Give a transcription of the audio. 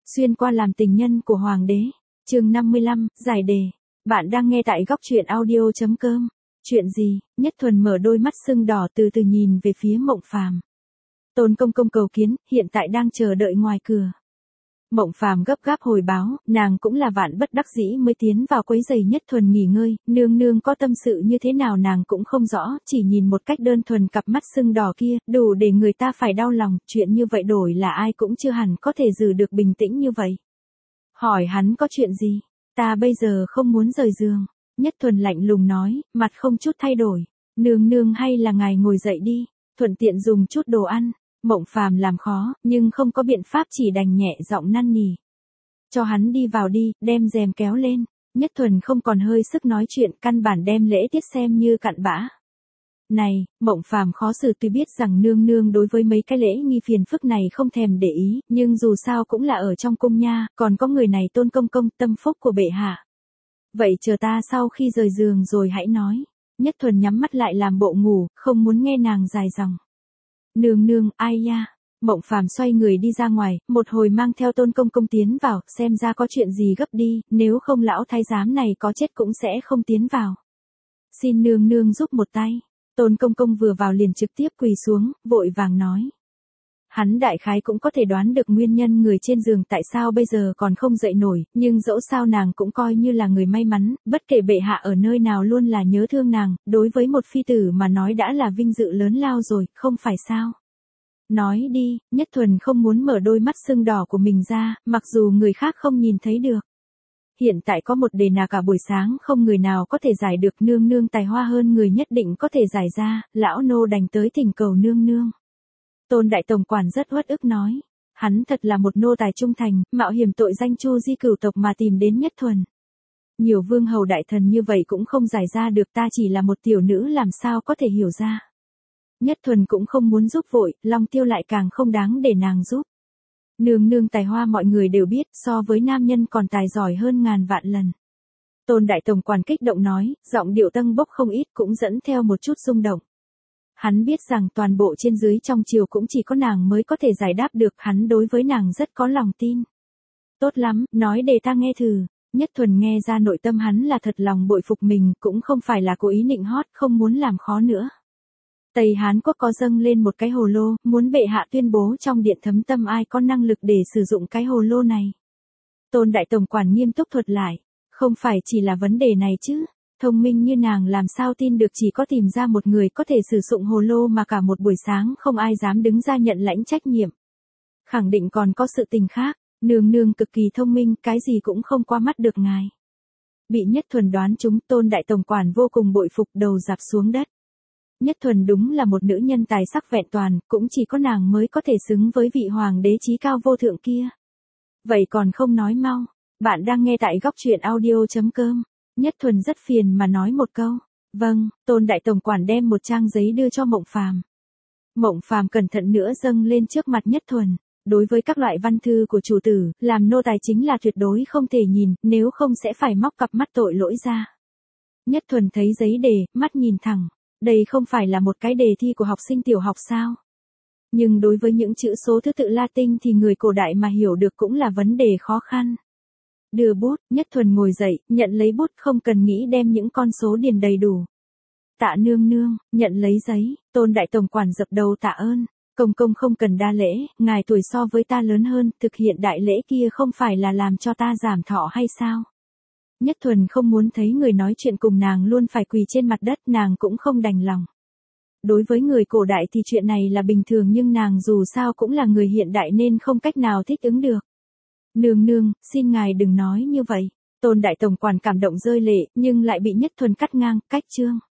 Xuyên qua làm tình nhân của hoàng đế. Chương 55, giải đề. Bạn đang nghe tại góc truyện audio.com. Chuyện gì? Nhất Thuần mở đôi mắt sưng đỏ từ từ nhìn về phía Mộng Phàm. Tôn công công cầu kiến, hiện tại đang chờ đợi ngoài cửa. Mộng Phàm gấp gáp hồi báo, nàng cũng là vạn bất đắc dĩ mới tiến vào quấy giày Nhất Thuần nghỉ ngơi, nương nương có tâm sự như thế nào nàng cũng không rõ, chỉ nhìn một cách đơn thuần cặp mắt sưng đỏ kia, đủ để người ta phải đau lòng, chuyện như vậy đổi là ai cũng chưa hẳn có thể giữ được bình tĩnh như vậy. Hỏi hắn có chuyện gì? Ta bây giờ không muốn rời giường. Nhất Thuần lạnh lùng nói, mặt không chút thay đổi. Nương nương hay là ngài ngồi dậy đi, thuận tiện dùng chút đồ ăn. Mộng Phàm làm khó, nhưng không có biện pháp chỉ đành nhẹ giọng năn nỉ. Cho hắn đi vào đi, đem rèm kéo lên. Nhất Thuần không còn hơi sức nói chuyện, căn bản đem lễ tiết xem như cặn bã. Này, Mộng Phàm khó xử, tuy biết rằng nương nương đối với mấy cái lễ nghi phiền phức này không thèm để ý, nhưng dù sao cũng là ở trong cung nha, còn có người này Tôn công công, tâm phúc của bệ hạ. Vậy chờ ta sau khi rời giường rồi hãy nói. Nhất Thuần nhắm mắt lại làm bộ ngủ, không muốn nghe nàng dài dòng. Nương nương, ai ya? Mộng Phàm xoay người đi ra ngoài, một hồi mang theo Tôn công công tiến vào, xem ra có chuyện gì gấp đi, nếu không lão thái giám này có chết cũng sẽ không tiến vào. Xin nương nương giúp một tay. Tôn công công vừa vào liền trực tiếp quỳ xuống, vội vàng nói. Hắn đại khái cũng có thể đoán được nguyên nhân người trên giường tại sao bây giờ còn không dậy nổi, nhưng dẫu sao nàng cũng coi như là người may mắn, bất kể bệ hạ ở nơi nào luôn là nhớ thương nàng, đối với một phi tử mà nói đã là vinh dự lớn lao rồi, không phải sao? Nói đi. Nhất Thuần không muốn mở đôi mắt sưng đỏ của mình ra, mặc dù người khác không nhìn thấy được. Hiện tại có một đề nào cả buổi sáng không người nào có thể giải được, nương nương tài hoa hơn người nhất định có thể giải ra, lão nô đành tới thỉnh cầu nương nương. Tôn đại tổng quản rất uất ức nói, hắn thật là một nô tài trung thành, mạo hiểm tội danh chu di cửu tộc mà tìm đến Nhất Thuần. Nhiều vương hầu đại thần như vậy cũng không giải ra được, ta chỉ là một tiểu nữ làm sao có thể hiểu ra. Nhất Thuần cũng không muốn giúp vội, Long Tiêu lại càng không đáng để nàng giúp. Nương nương tài hoa mọi người đều biết, so với nam nhân còn tài giỏi hơn ngàn vạn lần. Tôn đại tổng quản kích động nói, giọng điệu tâng bốc không ít, cũng dẫn theo một chút rung động. Hắn biết rằng toàn bộ trên dưới trong triều cũng chỉ có nàng mới có thể giải đáp được, hắn đối với nàng rất có lòng tin. Tốt lắm, nói để ta nghe thử. Nhất Thuần nghe ra nội tâm hắn là thật lòng bội phục mình, cũng không phải là cố ý nịnh hót, không muốn làm khó nữa. Tây Hán Quốc có dâng lên một cái hồ lô, muốn bệ hạ tuyên bố trong điện thấm tâm ai có năng lực để sử dụng cái hồ lô này. Tôn đại tổng quản nghiêm túc thuật lại, không phải chỉ là vấn đề này chứ. Thông minh như nàng làm sao tin được chỉ có tìm ra một người có thể sử dụng hồ lô mà cả một buổi sáng không ai dám đứng ra nhận lãnh trách nhiệm. Khẳng định còn có sự tình khác, nương nương cực kỳ thông minh, cái gì cũng không qua mắt được ngài. Bị Nhất Thuần đoán trúng, Tôn đại tổng quản vô cùng bội phục, đầu rạp xuống đất. Nhất Thuần đúng là một nữ nhân tài sắc vẹn toàn, cũng chỉ có nàng mới có thể xứng với vị hoàng đế chí cao vô thượng kia. Vậy còn không nói mau, bạn đang nghe tại góc truyện audio.com. Nhất Thuần rất phiền mà nói một câu. Vâng. Tôn đại tổng quản đem một trang giấy đưa cho Mộng Phàm. Mộng Phàm cẩn thận nữa dâng lên trước mặt Nhất Thuần. Đối với các loại văn thư của chủ tử, làm nô tài chính là tuyệt đối không thể nhìn, nếu không sẽ phải móc cặp mắt tội lỗi ra. Nhất Thuần thấy giấy đề, mắt nhìn thẳng. Đây không phải là một cái đề thi của học sinh tiểu học sao? Nhưng đối với những chữ số thứ tự Latin thì người cổ đại mà hiểu được cũng là vấn đề khó khăn. Đưa bút, Nhất Thuần ngồi dậy, nhận lấy bút, không cần nghĩ đem những con số điền đầy đủ. Tạ nương nương. Nhận lấy giấy, Tôn đại tổng quản dập đầu tạ ơn. Công công không cần đa lễ, ngài tuổi so với ta lớn hơn, thực hiện đại lễ kia không phải là làm cho ta giảm thọ hay sao? Nhất Thuần không muốn thấy người nói chuyện cùng nàng luôn phải quỳ trên mặt đất, nàng cũng không đành lòng. Đối với người cổ đại thì chuyện này là bình thường, nhưng nàng dù sao cũng là người hiện đại nên không cách nào thích ứng được. Nương nương, xin ngài đừng nói như vậy. Tôn đại tổng quản cảm động rơi lệ, nhưng lại bị Nhất Thuần cắt ngang, cách chương.